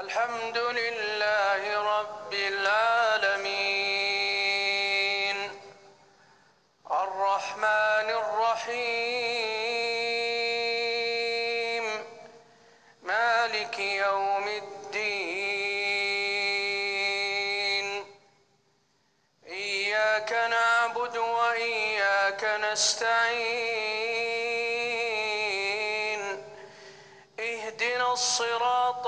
الحمد لله رب العالمين الرحمن الرحيم مالك يوم الدين إياك نعبد وإياك نستعين اهدنا الصراط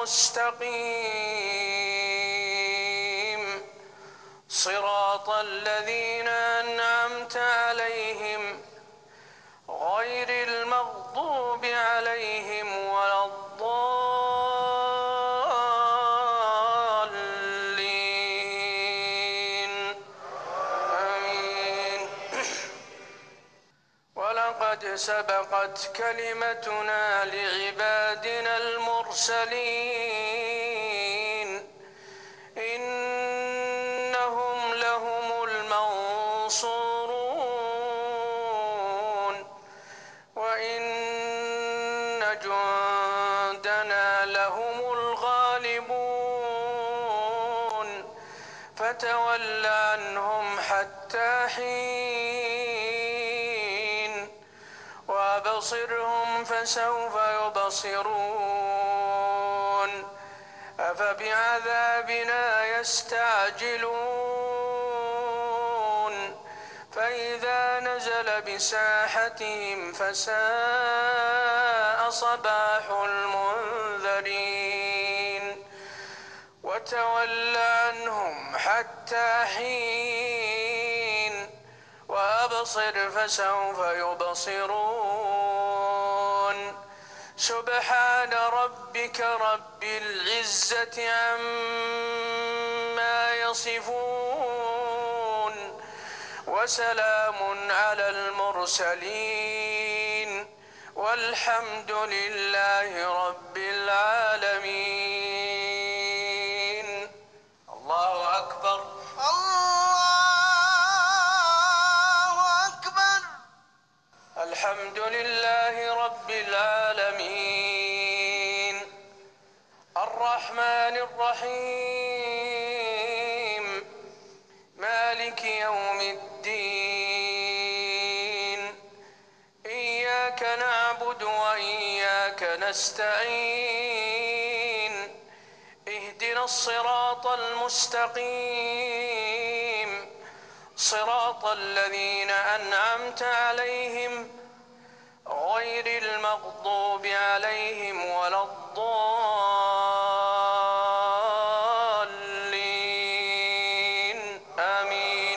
المستقيم صراط الذين أنعمت عليهم غير المغضوب عليهم ولا الضالين آمين. ولقد سبقت كلمتنا لعبادنا المرسلين إنهم لهم المنصورون وإن جندنا لهم الغالبون فتول عنهم حتى حين وأبصرهم فسوف يبصرون أفبعذابنا يستعجلون فإذا نزل بساحتهم فساء صباح المنذرين وتول عنهم حتى حين وأبصر فسوف يبصرون سبحان ربك رب العزة عما يصفون وسلام على المرسلين والحمد لله رب العالمين. الله أكبر. الله أكبر. الحمد لله رب العالمين الرحمن الرحيم مالك يوم الدين إياك نعبد وإياك نستعين اهدنا الصراط المستقيم صراط الذين أنعمت عليهم غير المغضوب عليهم ولا الضالين آمين.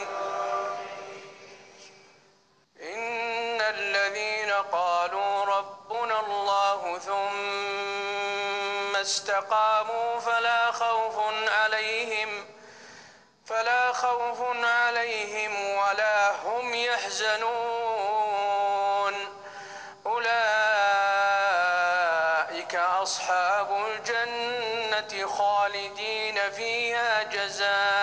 إن الذين قالوا ربنا الله ثم استقاموا فلا خوف عليهم ولا هم يحزنون أولئك أصحاب الجنة خالدين فيها جزاء